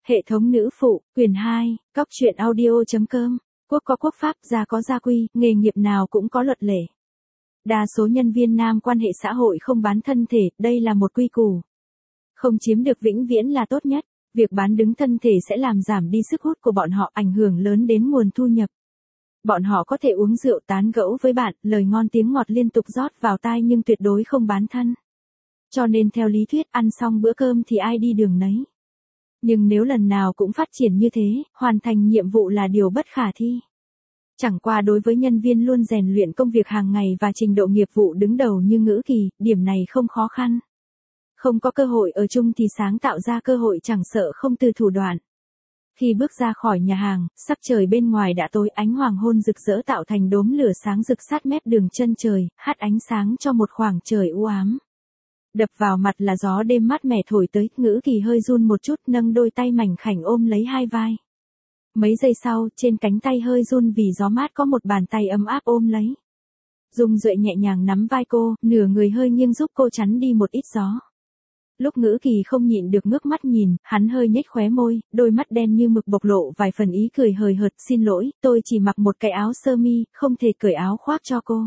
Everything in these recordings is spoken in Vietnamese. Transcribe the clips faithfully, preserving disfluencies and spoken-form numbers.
Hệ thống nữ phụ, quyển hai, Cóc truyện audio.com. Quốc có quốc pháp, gia có gia quy, nghề nghiệp nào cũng có luật lệ. Đa số nhân viên nam quan hệ xã hội không bán thân thể, đây là một quy củ. Không chiếm được vĩnh viễn là tốt nhất. Việc bán đứng thân thể sẽ làm giảm đi sức hút của bọn họ, ảnh hưởng lớn đến nguồn thu nhập. Bọn họ có thể uống rượu tán gẫu với bạn, lời ngon tiếng ngọt liên tục rót vào tai nhưng tuyệt đối không bán thân. Cho nên theo lý thuyết, ăn xong bữa cơm thì ai đi đường nấy. Nhưng nếu lần nào cũng phát triển như thế, hoàn thành nhiệm vụ là điều bất khả thi. Chẳng qua đối với nhân viên luôn rèn luyện công việc hàng ngày và trình độ nghiệp vụ đứng đầu như Ngữ Kỳ, điểm này không khó khăn. Không có cơ hội ở chung thì sáng tạo ra cơ hội chẳng sợ không từ thủ đoạn. Khi bước ra khỏi nhà hàng, sắc trời bên ngoài đã tối, ánh hoàng hôn rực rỡ tạo thành đốm lửa sáng rực sát mép đường chân trời, hắt ánh sáng cho một khoảng trời u ám. Đập vào mặt là gió đêm mát mẻ thổi tới, Ngữ Kỳ hơi run một chút, nâng đôi tay mảnh khảnh ôm lấy hai vai. Mấy giây sau, trên cánh tay hơi run vì gió mát có một bàn tay ấm áp ôm lấy. Dung Duệ nhẹ nhàng nắm vai cô, nửa người hơi nghiêng giúp cô chắn đi một ít gió. Lúc Ngữ Kỳ không nhịn được ngước mắt nhìn, hắn hơi nhếch khóe môi, đôi mắt đen như mực bộc lộ vài phần ý cười hời hợt, xin lỗi, tôi chỉ mặc một cái áo sơ mi, không thể cởi áo khoác cho cô.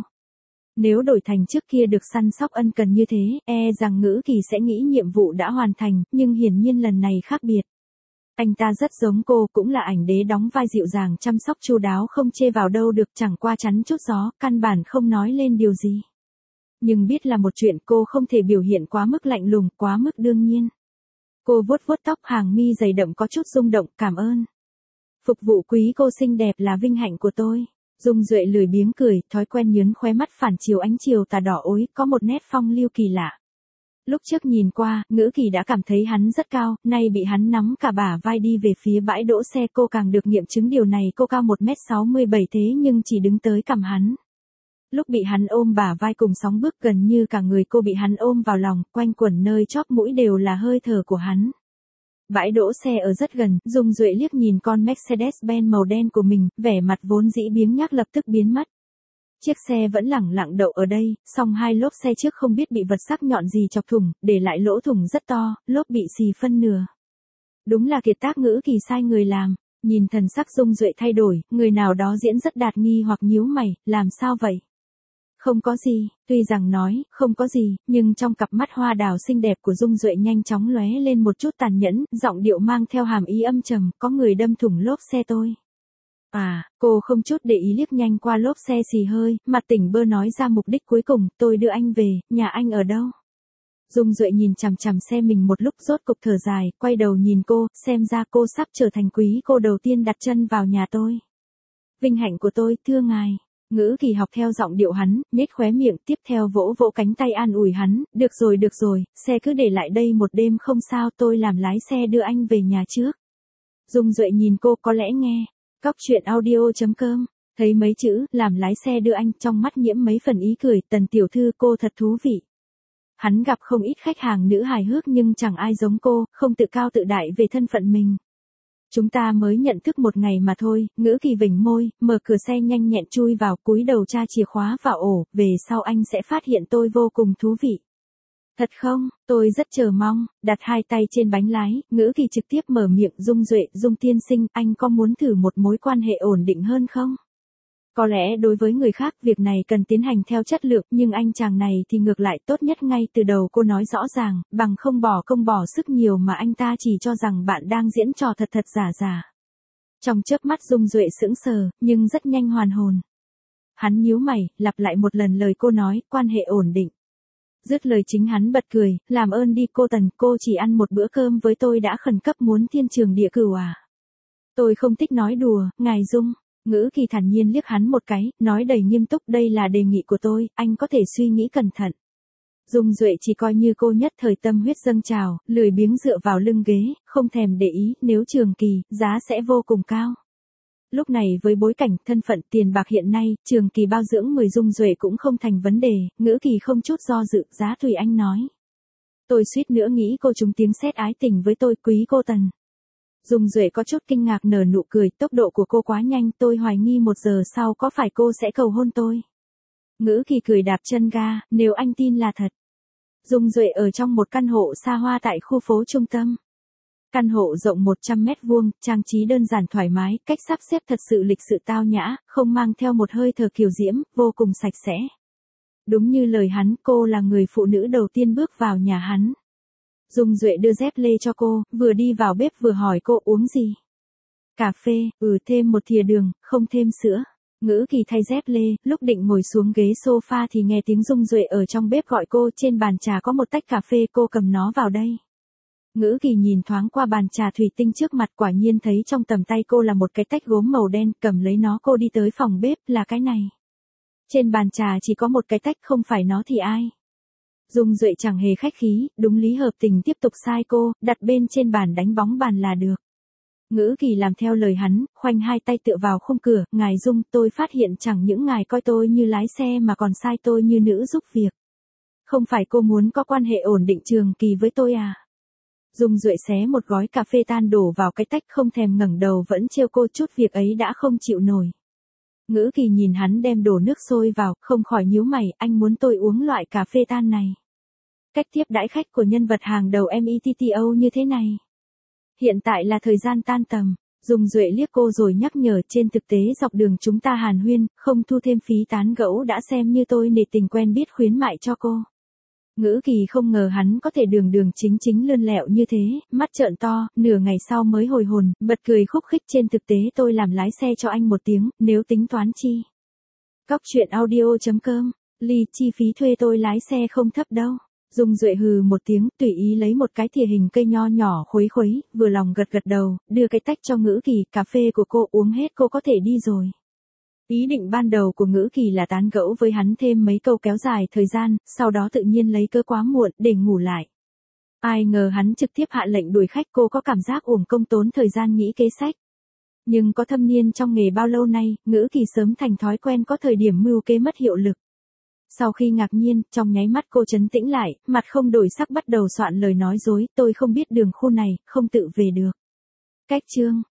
Nếu đổi thành trước kia được săn sóc ân cần như thế, e rằng Ngữ Kỳ sẽ nghĩ nhiệm vụ đã hoàn thành, nhưng hiển nhiên lần này khác biệt. Anh ta rất giống cô, cũng là ảnh đế đóng vai dịu dàng chăm sóc chu đáo không chê vào đâu được, chẳng qua chắn chút gió, căn bản không nói lên điều gì. Nhưng biết là một chuyện, cô không thể biểu hiện quá mức lạnh lùng, quá mức đương nhiên. Cô vuốt vuốt tóc, hàng mi dày đậm có chút rung động, cảm ơn. Phục vụ quý cô xinh đẹp là vinh hạnh của tôi. Dung Duệ lười biếng cười, thói quen nhớn khóe mắt phản chiếu ánh chiều tà đỏ ối, có một nét phong lưu kỳ lạ. Lúc trước nhìn qua, Ngữ Kỳ đã cảm thấy hắn rất cao, nay bị hắn nắm cả bả vai đi về phía bãi đỗ xe, cô càng được nghiệm chứng điều này. Cô cao một mét sáu mươi bảy thế nhưng chỉ đứng tới cằm hắn. Lúc bị hắn ôm bả vai cùng sóng bước, gần như cả người cô bị hắn ôm vào lòng, quanh quẩn nơi chóp mũi đều là hơi thở của hắn. Bãi đỗ xe ở rất gần, Dung Duệ liếc nhìn con Mercedes-Benz màu đen của mình, vẻ mặt vốn dĩ biếng nhác lập tức biến mất. Chiếc xe vẫn lẳng lặng đậu ở đây, song hai lốp xe trước không biết bị vật sắc nhọn gì chọc thủng, để lại lỗ thủng rất to, lốp bị xì phân nửa. Đúng là kiệt tác Ngữ Kỳ sai người làm. Nhìn thần sắc Dung Duệ thay đổi, người nào đó diễn rất đạt nghi hoặc nhíu mày, làm sao vậy? Không có gì, tuy rằng nói, không có gì, nhưng trong cặp mắt hoa đào xinh đẹp của Dung Duệ nhanh chóng lóe lên một chút tàn nhẫn, giọng điệu mang theo hàm ý âm trầm, có người đâm thủng lốp xe tôi. À, cô không chút để ý liếc nhanh qua lốp xe xì hơi, mặt tỉnh bơ nói ra mục đích cuối cùng, tôi đưa anh về, nhà anh ở đâu? Dung Duệ nhìn chằm chằm xe mình một lúc rốt cục thở dài, quay đầu nhìn cô, xem ra cô sắp trở thành quý cô đầu tiên đặt chân vào nhà tôi. Vinh hạnh của tôi, thưa ngài. Ngữ Kỳ học theo giọng điệu hắn, nhếch khóe miệng, tiếp theo vỗ vỗ cánh tay an ủi hắn, được rồi được rồi, xe cứ để lại đây một đêm không sao, tôi làm lái xe đưa anh về nhà trước. Dung Duệ nhìn cô, có lẽ nghe. Cóc truyện audio.com, thấy mấy chữ, làm lái xe đưa anh, trong mắt nhiễm mấy phần ý cười, Tần tiểu thư cô thật thú vị. Hắn gặp không ít khách hàng nữ hài hước nhưng chẳng ai giống cô, không tự cao tự đại về thân phận mình. Chúng ta mới nhận thức một ngày mà thôi. Ngữ Kỳ vểnh môi, mở cửa xe nhanh nhẹn chui vào, cúi đầu tra chìa khóa vào ổ, về sau anh sẽ phát hiện tôi vô cùng thú vị. Thật không, tôi rất chờ mong. Đặt hai tay trên bánh lái, Ngữ Kỳ trực tiếp mở miệng, Dung Duệ, Dung tiên sinh, anh có muốn thử một mối quan hệ ổn định hơn không? Có lẽ đối với người khác việc này cần tiến hành theo chất lượng, nhưng anh chàng này thì ngược lại, tốt nhất ngay từ đầu cô nói rõ ràng, bằng không bỏ công bỏ sức nhiều mà anh ta chỉ cho rằng bạn đang diễn trò thật thật giả giả. Trong chớp mắt Dung Duệ sững sờ, nhưng rất nhanh hoàn hồn. Hắn nhíu mày, lặp lại một lần lời cô nói, quan hệ ổn định. Dứt lời chính hắn bật cười, làm ơn đi cô Tần, cô chỉ ăn một bữa cơm với tôi đã khẩn cấp muốn thiên trường địa cửu à? Tôi không thích nói đùa, ngài Dung. Ngữ Kỳ thản nhiên liếc hắn một cái, nói đầy nghiêm túc, đây là đề nghị của tôi, anh có thể suy nghĩ cẩn thận. Dung Duệ chỉ coi như cô nhất thời tâm huyết dâng trào, lười biếng dựa vào lưng ghế, không thèm để ý, nếu trường kỳ, giá sẽ vô cùng cao. Lúc này với bối cảnh, thân phận, tiền bạc hiện nay, trường kỳ bao dưỡng mười Dung Duệ cũng không thành vấn đề, Ngữ Kỳ không chút do dự, giá tùy anh nói. Tôi suýt nữa nghĩ cô trúng tiếng sét ái tình với tôi, quý cô Tần. Dung Duệ có chút kinh ngạc nở nụ cười, tốc độ của cô quá nhanh, tôi hoài nghi một giờ sau có phải cô sẽ cầu hôn tôi. Ngữ Kỳ cười đạp chân ga, nếu anh tin là thật. Dung Duệ ở trong một căn hộ xa hoa tại khu phố trung tâm. Căn hộ rộng một trăm mét vuông, trang trí đơn giản thoải mái, cách sắp xếp thật sự lịch sự tao nhã, không mang theo một hơi thở kiều diễm, vô cùng sạch sẽ. Đúng như lời hắn, cô là người phụ nữ đầu tiên bước vào nhà hắn. Dung Duệ đưa dép lê cho cô, vừa đi vào bếp vừa hỏi cô uống gì. Cà phê, ừ thêm một thìa đường, không thêm sữa. Ngữ Kỳ thay dép lê, lúc định ngồi xuống ghế sofa thì nghe tiếng Dung Duệ ở trong bếp gọi cô, trên bàn trà có một tách cà phê, cô cầm nó vào đây. Ngữ Kỳ nhìn thoáng qua bàn trà thủy tinh trước mặt, quả nhiên thấy trong tầm tay cô là một cái tách gốm màu đen, cầm lấy nó cô đi tới phòng bếp, là cái này. Trên bàn trà chỉ có một cái tách, không phải nó thì ai. Dung Duệ chẳng hề khách khí, đúng lý hợp tình tiếp tục sai cô, đặt bên trên bàn đánh bóng bàn là được. Ngữ Kỳ làm theo lời hắn, khoanh hai tay tựa vào khung cửa, ngài Dung, tôi phát hiện chẳng những ngài coi tôi như lái xe mà còn sai tôi như nữ giúp việc. Không phải cô muốn có quan hệ ổn định trường kỳ với tôi à? Dung Duệ xé một gói cà phê tan đổ vào cái tách, không thèm ngẩng đầu, vẫn trêu cô, chút việc ấy đã không chịu nổi. Ngữ Kỳ nhìn hắn đem đổ nước sôi vào, không khỏi nhíu mày, anh muốn tôi uống loại cà phê tan này. Cách tiếp đãi khách của nhân vật hàng đầu em e tê tê o như thế này. Hiện tại là thời gian tan tầm. Dung Duệ liếc cô rồi nhắc nhở, trên thực tế dọc đường chúng ta hàn huyên, không thu thêm phí tán gẫu đã xem như tôi nể tình quen biết khuyến mại cho cô. Ngữ Kỳ không ngờ hắn có thể đường đường chính chính lươn lẹo như thế, mắt trợn to, nửa ngày sau mới hồi hồn, bật cười khúc khích, trên thực tế tôi làm lái xe cho anh một tiếng, nếu tính toán chi. Cóc truyện audio chấm com, ly chi phí thuê tôi lái xe không thấp đâu. Dung Duệ hừ một tiếng, tùy ý lấy một cái thìa hình cây nho nhỏ khuấy khuấy, vừa lòng gật gật đầu, đưa cái tách cho Ngữ Kỳ, cà phê của cô uống hết cô có thể đi rồi. Ý định ban đầu của Ngữ Kỳ là tán gẫu với hắn thêm mấy câu kéo dài thời gian, sau đó tự nhiên lấy cớ quá muộn để ngủ lại. Ai ngờ hắn trực tiếp hạ lệnh đuổi khách, cô có cảm giác uổng công tốn thời gian nghĩ kế sách. Nhưng có thâm niên trong nghề bao lâu nay, Ngữ Kỳ sớm thành thói quen có thời điểm mưu kế mất hiệu lực. Sau khi ngạc nhiên, trong nháy mắt cô trấn tĩnh lại, mặt không đổi sắc bắt đầu soạn lời nói dối, tôi không biết đường khu này, không tự về được. Cách chương